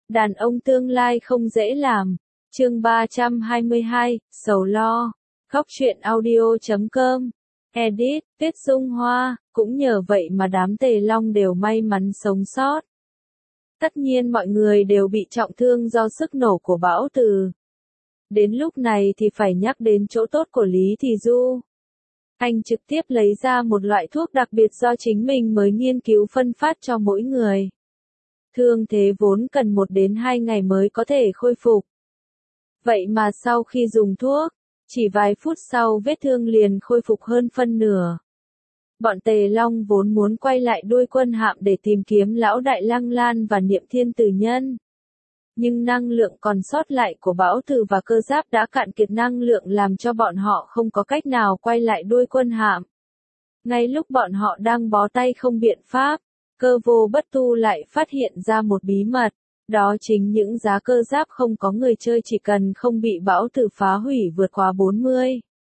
Đàn ông tương lai không dễ làm. Chương 322, sầu lo. Khóc chuyện audio.com. Edit, Tuyết Dung Hoa, cũng nhờ vậy mà đám Tề Long đều may mắn sống sót. Tất nhiên mọi người đều bị trọng thương do sức nổ của bão từ. Đến lúc này thì phải nhắc đến chỗ tốt của Lý Thị Du. Anh trực tiếp lấy ra một loại thuốc đặc biệt do chính mình mới nghiên cứu phân phát cho mỗi người. Thương thế vốn cần 1 đến 2 ngày mới có thể khôi phục. Vậy mà sau khi dùng thuốc, chỉ vài phút sau vết thương liền khôi phục hơn phân nửa. Bọn Tề Long vốn muốn quay lại đuôi quân hạm để tìm kiếm lão đại Lăng Lan và Niệm Thiên Tử Nhân. Nhưng năng lượng còn sót lại của bão từ và cơ giáp đã cạn kiệt năng lượng làm cho bọn họ không có cách nào quay lại đuôi quân hạm. Ngay lúc bọn họ đang bó tay không biện pháp, Cơ Vô Bất Tu lại phát hiện ra một bí mật. Đó chính những giá cơ giáp không có người chơi chỉ cần không bị bão từ phá hủy vượt quá 40.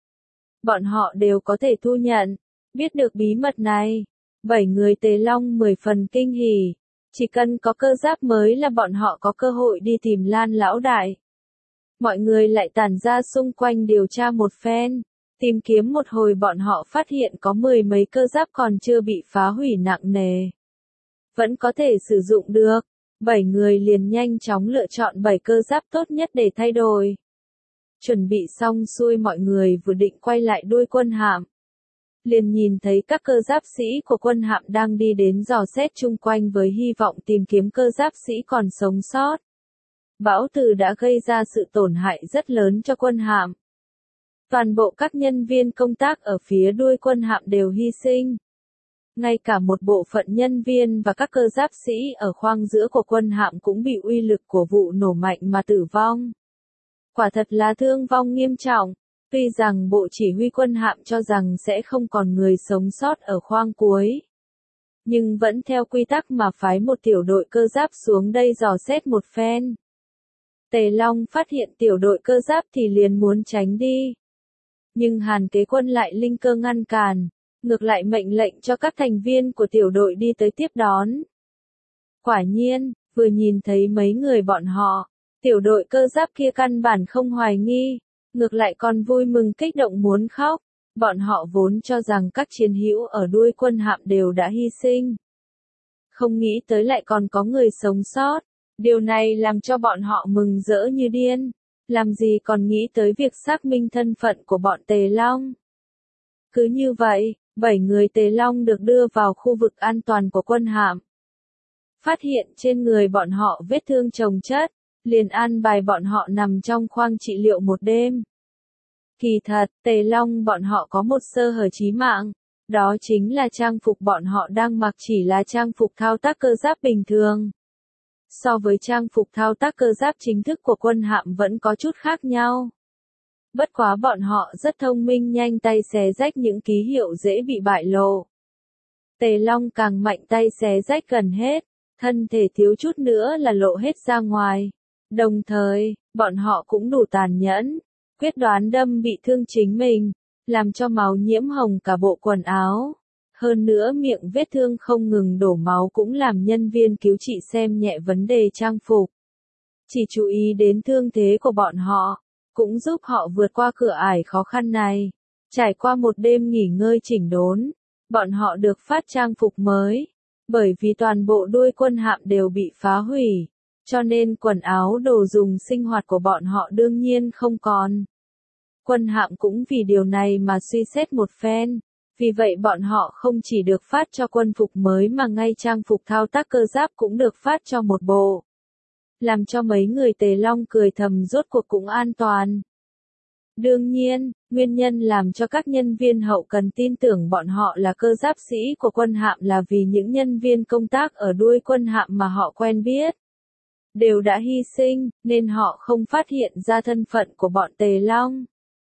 Bọn họ đều có thể thu nhận. Biết được bí mật này, 7 người Tề Long 10 phần kinh hỉ. Chỉ cần có cơ giáp mới là bọn họ có cơ hội đi tìm Lan lão đại. Mọi người lại tản ra xung quanh điều tra một phen. Tìm kiếm một hồi bọn họ phát hiện có 10 mấy cơ giáp còn chưa bị phá hủy nặng nề. Vẫn có thể sử dụng được. 7 người liền nhanh chóng lựa chọn 7 cơ giáp tốt nhất để thay đổi. Chuẩn bị xong xuôi mọi người vừa định quay lại đuôi quân hạm. Liền nhìn thấy các cơ giáp sĩ của quân hạm đang đi đến dò xét chung quanh với hy vọng tìm kiếm cơ giáp sĩ còn sống sót. Bão từ đã gây ra sự tổn hại rất lớn cho quân hạm. Toàn bộ các nhân viên công tác ở phía đuôi quân hạm đều hy sinh. Ngay cả một bộ phận nhân viên và các cơ giáp sĩ ở khoang giữa của quân hạm cũng bị uy lực của vụ nổ mạnh mà tử vong. Quả thật là thương vong nghiêm trọng. Tuy rằng bộ chỉ huy quân hạm cho rằng sẽ không còn người sống sót ở khoang cuối. Nhưng vẫn theo quy tắc mà phái một tiểu đội cơ giáp xuống đây dò xét một phen. Tề Long phát hiện tiểu đội cơ giáp thì liền muốn tránh đi. Nhưng Hàn Kế Quân lại linh cơ ngăn cản, ngược lại mệnh lệnh cho các thành viên của tiểu đội đi tới tiếp đón. Quả nhiên, vừa nhìn thấy mấy người bọn họ, tiểu đội cơ giáp kia căn bản không hoài nghi. Ngược lại còn vui mừng kích động muốn khóc, bọn họ vốn cho rằng các chiến hữu ở đuôi quân hạm đều đã hy sinh. Không nghĩ tới lại còn có người sống sót, điều này làm cho bọn họ mừng rỡ như điên, làm gì còn nghĩ tới việc xác minh thân phận của bọn Tề Long. Cứ như vậy, 7 người Tề Long được đưa vào khu vực an toàn của quân hạm. Phát hiện trên người bọn họ vết thương chồng chất. Liền an bài bọn họ nằm trong khoang trị liệu một đêm. Kỳ thật, Tề Long bọn họ có một sơ hở chí mạng. Đó chính là trang phục bọn họ đang mặc chỉ là trang phục thao tác cơ giáp bình thường. So với trang phục thao tác cơ giáp chính thức của quân hạm vẫn có chút khác nhau. Bất quá bọn họ rất thông minh nhanh tay xé rách những ký hiệu dễ bị bại lộ. Tề Long càng mạnh tay xé rách gần hết, thân thể thiếu chút nữa là lộ hết ra ngoài. Đồng thời, bọn họ cũng đủ tàn nhẫn, quyết đoán đâm bị thương chính mình, làm cho máu nhiễm hồng cả bộ quần áo. Hơn nữa miệng vết thương không ngừng đổ máu cũng làm nhân viên cứu trị xem nhẹ vấn đề trang phục. Chỉ chú ý đến thương thế của bọn họ, cũng giúp họ vượt qua cửa ải khó khăn này. Trải qua một đêm nghỉ ngơi chỉnh đốn, bọn họ được phát trang phục mới, bởi vì toàn bộ đuôi quân hạm đều bị phá hủy. Cho nên quần áo đồ dùng sinh hoạt của bọn họ đương nhiên không còn. Quân hạm cũng vì điều này mà suy xét một phen. Vì vậy bọn họ không chỉ được phát cho quân phục mới mà ngay trang phục thao tác cơ giáp cũng được phát cho một bộ. Làm cho mấy người Tề Long cười thầm rốt cuộc cũng an toàn. Đương nhiên, nguyên nhân làm cho các nhân viên hậu cần tin tưởng bọn họ là cơ giáp sĩ của quân hạm là vì những nhân viên công tác ở đuôi quân hạm mà họ quen biết. Đều đã hy sinh, nên họ không phát hiện ra thân phận của bọn Tề Long.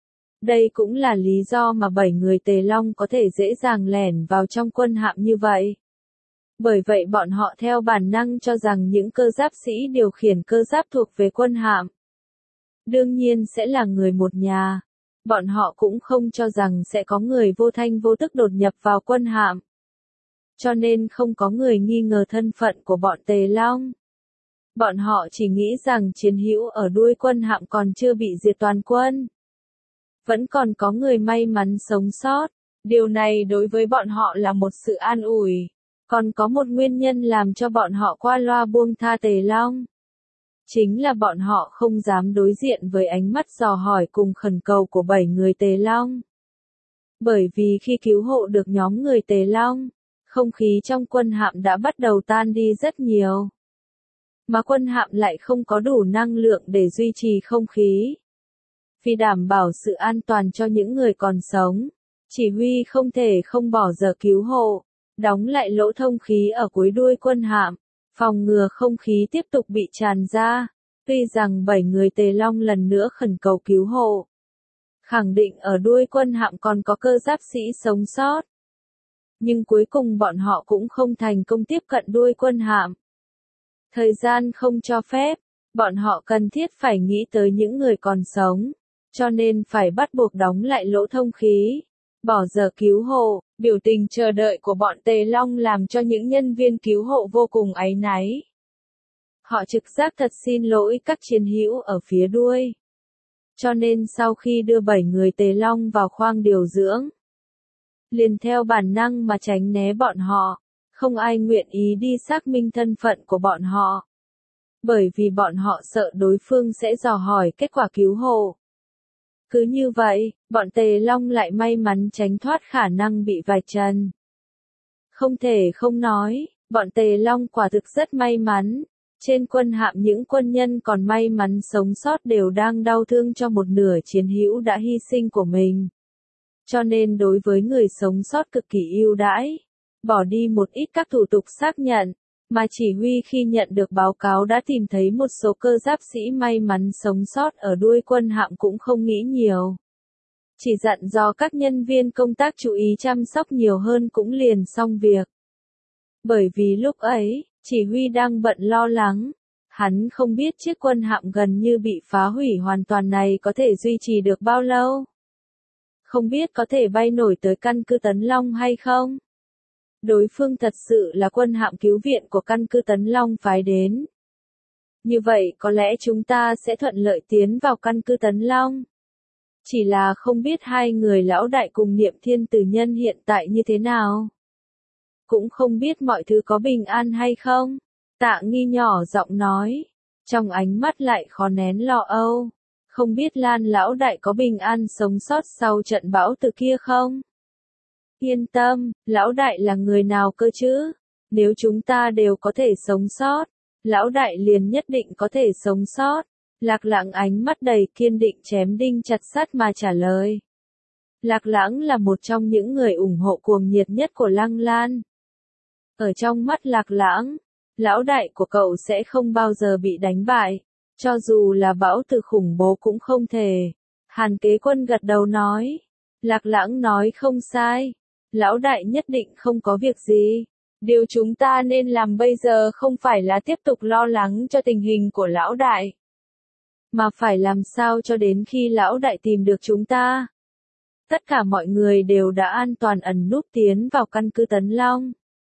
Đây cũng là lý do mà 7 người Tề Long có thể dễ dàng lẻn vào trong quân hạm như vậy. Bởi vậy bọn họ theo bản năng cho rằng những cơ giáp sĩ điều khiển cơ giáp thuộc về quân hạm. Đương nhiên sẽ là người một nhà. Bọn họ cũng không cho rằng sẽ có người vô thanh vô tức đột nhập vào quân hạm. Cho nên không có người nghi ngờ thân phận của bọn Tề Long. Bọn họ chỉ nghĩ rằng chiến hữu ở đuôi quân hạm còn chưa bị diệt toàn quân. Vẫn còn có người may mắn sống sót. Điều này đối với bọn họ là một sự an ủi. Còn có một nguyên nhân làm cho bọn họ qua loa buông tha Tề Long. Chính là bọn họ không dám đối diện với ánh mắt dò hỏi cùng khẩn cầu của 7 người Tề Long. Bởi vì khi cứu hộ được nhóm người Tề Long, không khí trong quân hạm đã bắt đầu tan đi rất nhiều. Mà quân hạm lại không có đủ năng lượng để duy trì không khí. Vì đảm bảo sự an toàn cho những người còn sống, chỉ huy không thể không bỏ giờ cứu hộ, đóng lại lỗ thông khí ở cuối đuôi quân hạm, phòng ngừa không khí tiếp tục bị tràn ra. Tuy rằng 7 người Tề Long lần nữa khẩn cầu cứu hộ, khẳng định ở đuôi quân hạm còn có cơ giáp sĩ sống sót. Nhưng cuối cùng bọn họ cũng không thành công tiếp cận đuôi quân hạm. Thời gian không cho phép, bọn họ cần thiết phải nghĩ tới những người còn sống, cho nên phải bắt buộc đóng lại lỗ thông khí, bỏ giờ cứu hộ. Biểu tình chờ đợi của bọn Tề Long làm cho những nhân viên cứu hộ vô cùng áy náy. Họ trực giác thật xin lỗi các chiến hữu ở phía đuôi. Cho nên sau khi đưa 7 người Tề Long vào khoang điều dưỡng, liền theo bản năng mà tránh né bọn họ, không ai nguyện ý đi xác minh thân phận của bọn họ. Bởi vì bọn họ sợ đối phương sẽ dò hỏi kết quả cứu hộ. Cứ như vậy, bọn Tề Long lại may mắn tránh thoát khả năng bị vạch trần. Không thể không nói, bọn Tề Long quả thực rất may mắn. Trên quân hạm những quân nhân còn may mắn sống sót đều đang đau thương cho một nửa chiến hữu đã hy sinh của mình. Cho nên đối với người sống sót cực kỳ ưu đãi, bỏ đi một ít các thủ tục xác nhận, mà chỉ huy khi nhận được báo cáo đã tìm thấy một số cơ giáp sĩ may mắn sống sót ở đuôi quân hạm cũng không nghĩ nhiều. Chỉ dặn dò các nhân viên công tác chú ý chăm sóc nhiều hơn cũng liền xong việc. Bởi vì lúc ấy, chỉ huy đang bận lo lắng. Hắn không biết chiếc quân hạm gần như bị phá hủy hoàn toàn này có thể duy trì được bao lâu. Không biết có thể bay nổi tới căn cứ Tấn Long hay không. Đối phương thật sự là quân hạm cứu viện của căn cứ Tấn Long phái đến. Như vậy có lẽ chúng ta sẽ thuận lợi tiến vào căn cứ Tấn Long. Chỉ là không biết hai người lão đại cùng Niệm Thiên Tử Nhân hiện tại như thế nào. Cũng không biết mọi thứ có bình an hay không. Tạ Nghi nhỏ giọng nói. Trong ánh mắt lại khó nén lo âu. Không biết Lan lão đại có bình an sống sót sau trận bão từ kia không? Yên tâm, lão đại là người nào cơ chứ? Nếu chúng ta đều có thể sống sót, lão đại liền nhất định có thể sống sót. Lạc Lãng ánh mắt đầy kiên định chém đinh chặt sắt mà trả lời. Lạc Lãng là một trong những người ủng hộ cuồng nhiệt nhất của Lăng Lan. Ở trong mắt Lạc Lãng, lão đại của cậu sẽ không bao giờ bị đánh bại, cho dù là bão từ khủng bố cũng không thể. Hàn Kế Quân gật đầu nói. Lạc Lãng nói không sai. Lão đại nhất định không có việc gì. Điều chúng ta nên làm bây giờ không phải là tiếp tục lo lắng cho tình hình của lão đại, mà phải làm sao cho đến khi lão đại tìm được chúng ta. Tất cả mọi người đều đã an toàn ẩn núp tiến vào căn cứ Tấn Long.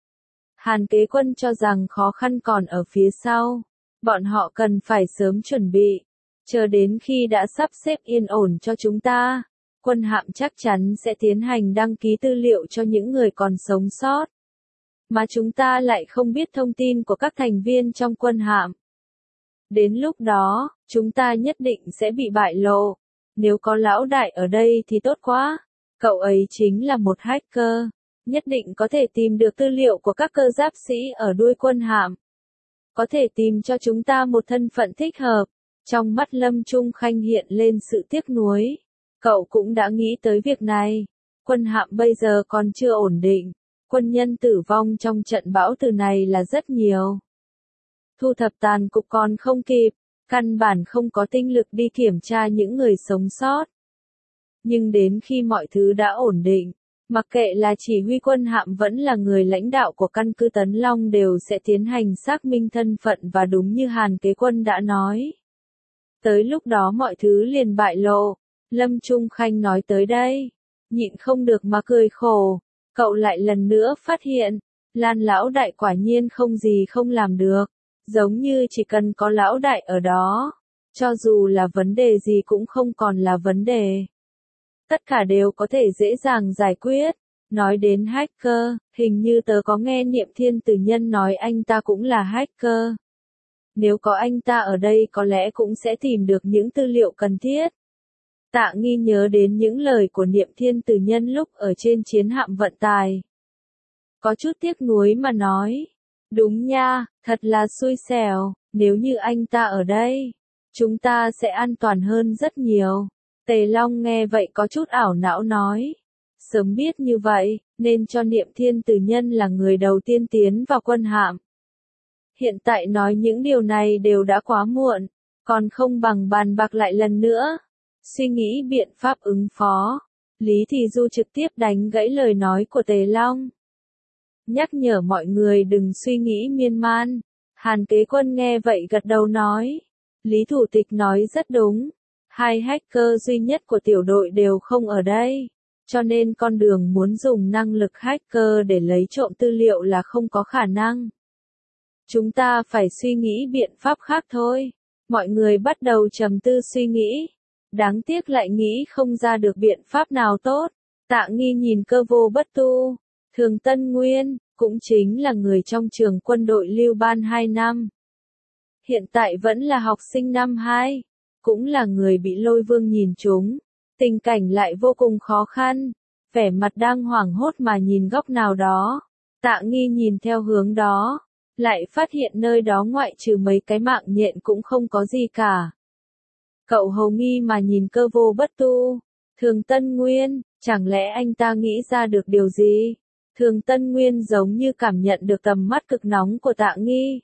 Hàn Kế Quân cho rằng khó khăn còn ở phía sau. Bọn họ cần phải sớm chuẩn bị. Chờ đến khi đã sắp xếp yên ổn cho chúng ta, quân hạm chắc chắn sẽ tiến hành đăng ký tư liệu cho những người còn sống sót. Mà chúng ta lại không biết thông tin của các thành viên trong quân hạm. Đến lúc đó, chúng ta nhất định sẽ bị bại lộ. Nếu có lão đại ở đây thì tốt quá. Cậu ấy chính là một hacker. Nhất định có thể tìm được tư liệu của các cơ giáp sĩ ở đuôi quân hạm. Có thể tìm cho chúng ta một thân phận thích hợp. Trong mắt Lâm Trung Khanh hiện lên sự tiếc nuối. Cậu cũng đã nghĩ tới việc này. Quân hạm bây giờ còn chưa ổn định. Quân nhân tử vong trong trận bão từ này là rất nhiều. Thu thập tàn cục còn không kịp. Căn bản không có tinh lực đi kiểm tra những người sống sót. Nhưng đến khi mọi thứ đã ổn định, mặc kệ là chỉ huy quân hạm vẫn là người lãnh đạo của căn cứ Tấn Long đều sẽ tiến hành xác minh thân phận và đúng như Hàn Kế Quân đã nói. Tới lúc đó mọi thứ liền bại lộ. Lâm Trung Khanh nói tới đây, nhịn không được mà cười khổ. Cậu lại lần nữa phát hiện, Lan lão đại quả nhiên không gì không làm được. giống như chỉ cần có lão đại ở đó, cho dù là vấn đề gì cũng không còn là vấn đề. Tất cả đều có thể dễ dàng giải quyết. Nói đến hacker, hình như tớ có nghe Niệm Thiên Tử Nhân nói anh ta cũng là hacker. Nếu có anh ta ở đây có lẽ cũng sẽ tìm được những tư liệu cần thiết. Tạ Nghi nhớ đến những lời của Niệm Thiên Tử Nhân lúc ở trên chiến hạm vận tài. Có chút tiếc nuối mà nói. Đúng nha, thật là xui xẻo, nếu như anh ta ở đây, chúng ta sẽ an toàn hơn rất nhiều. Tề Long nghe vậy có chút ảo não nói. Sớm biết như vậy, nên cho Niệm Thiên Tử Nhân là người đầu tiên tiến vào quân hạm. Hiện tại nói những điều này đều đã quá muộn, còn không bằng bàn bạc lại lần nữa. Suy nghĩ biện pháp ứng phó. Lý Thì Du trực tiếp đánh gãy lời nói của Tề Long. Nhắc nhở mọi người đừng suy nghĩ miên man. Hàn Kế Quân nghe vậy gật đầu nói. Lý Thủ tịch nói rất đúng. Hai hacker duy nhất của tiểu đội đều không ở đây. Cho nên con đường muốn dùng năng lực hacker để lấy trộm tư liệu là không có khả năng. Chúng ta phải suy nghĩ biện pháp khác thôi. Mọi người bắt đầu trầm tư suy nghĩ. Đáng tiếc lại nghĩ không ra được biện pháp nào tốt. Tạ Nghi nhìn Cơ Vô Bất Tu, Thường Tân Nguyên, cũng chính là người trong trường quân đội Lưu Ban 2 năm. Hiện tại vẫn là học sinh năm 2, cũng là người bị Lôi Vương nhìn trúng. Tình cảnh lại vô cùng khó khăn, vẻ mặt đang hoảng hốt mà nhìn góc nào đó. Tạ Nghi nhìn theo hướng đó, lại phát hiện nơi đó ngoại trừ mấy cái mạng nhện cũng không có gì cả. Cậu hầu nghi mà nhìn Cơ Vô Bất Tu, Thường Tân Nguyên, chẳng lẽ anh ta nghĩ ra được điều gì? Thường Tân Nguyên giống như cảm nhận được tầm mắt cực nóng của Tạ Nghi.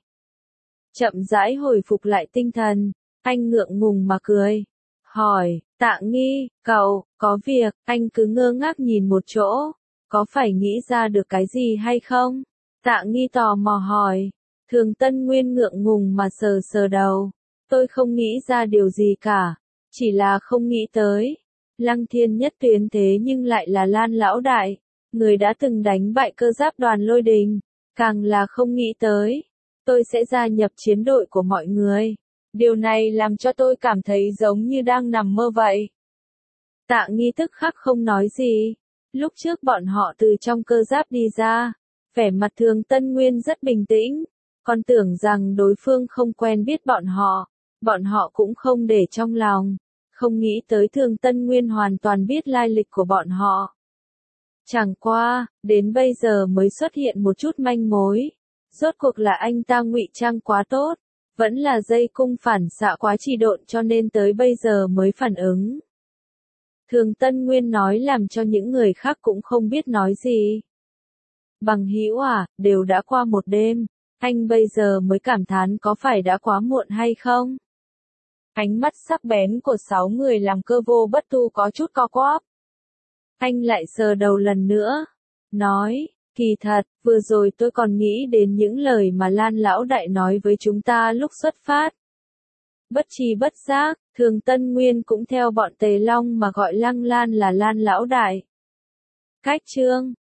Chậm rãi hồi phục lại tinh thần, anh ngượng ngùng mà cười. Hỏi, Tạ Nghi, cậu, có việc, anh cứ ngơ ngác nhìn một chỗ, có phải nghĩ ra được cái gì hay không? Tạ Nghi tò mò hỏi. Thường Tân Nguyên ngượng ngùng mà sờ sờ đầu. Tôi không nghĩ ra điều gì cả, chỉ là không nghĩ tới. Lăng Thiên Nhất Tuyến thế nhưng lại là Lan lão đại, người đã từng đánh bại cơ giáp đoàn Lôi Đình, càng là không nghĩ tới. Tôi sẽ gia nhập chiến đội của mọi người. Điều này làm cho tôi cảm thấy giống như đang nằm mơ vậy. Tạ Nghi tức khắc không nói gì. Lúc trước bọn họ từ trong cơ giáp đi ra, vẻ mặt Thường Tân Nguyên rất bình tĩnh, còn tưởng rằng đối phương không quen biết bọn họ cũng không để trong lòng, không nghĩ tới Thường Tân Nguyên hoàn toàn biết lai lịch của bọn họ. Chẳng qua, đến bây giờ mới xuất hiện một chút manh mối. Rốt cuộc là anh ta ngụy trang quá tốt, vẫn là dây cung phản xạ quá trì độn cho nên tới bây giờ mới phản ứng. Thường Tân Nguyên nói làm cho những người khác cũng không biết nói gì. Bằng hữu à, đều đã qua một đêm, anh bây giờ mới cảm thán có phải đã quá muộn hay không? Ánh mắt sắc bén của 6 người làm Cơ Vô Bất Tu có chút co quắp. Anh lại sờ đầu lần nữa, nói, kỳ thật, vừa rồi tôi còn nghĩ đến những lời mà Lan lão đại nói với chúng ta lúc xuất phát. Bất tri bất giác, Thường Tân Nguyên cũng theo bọn Tề Long mà gọi Lăng Lan là Lan lão đại. Cách chương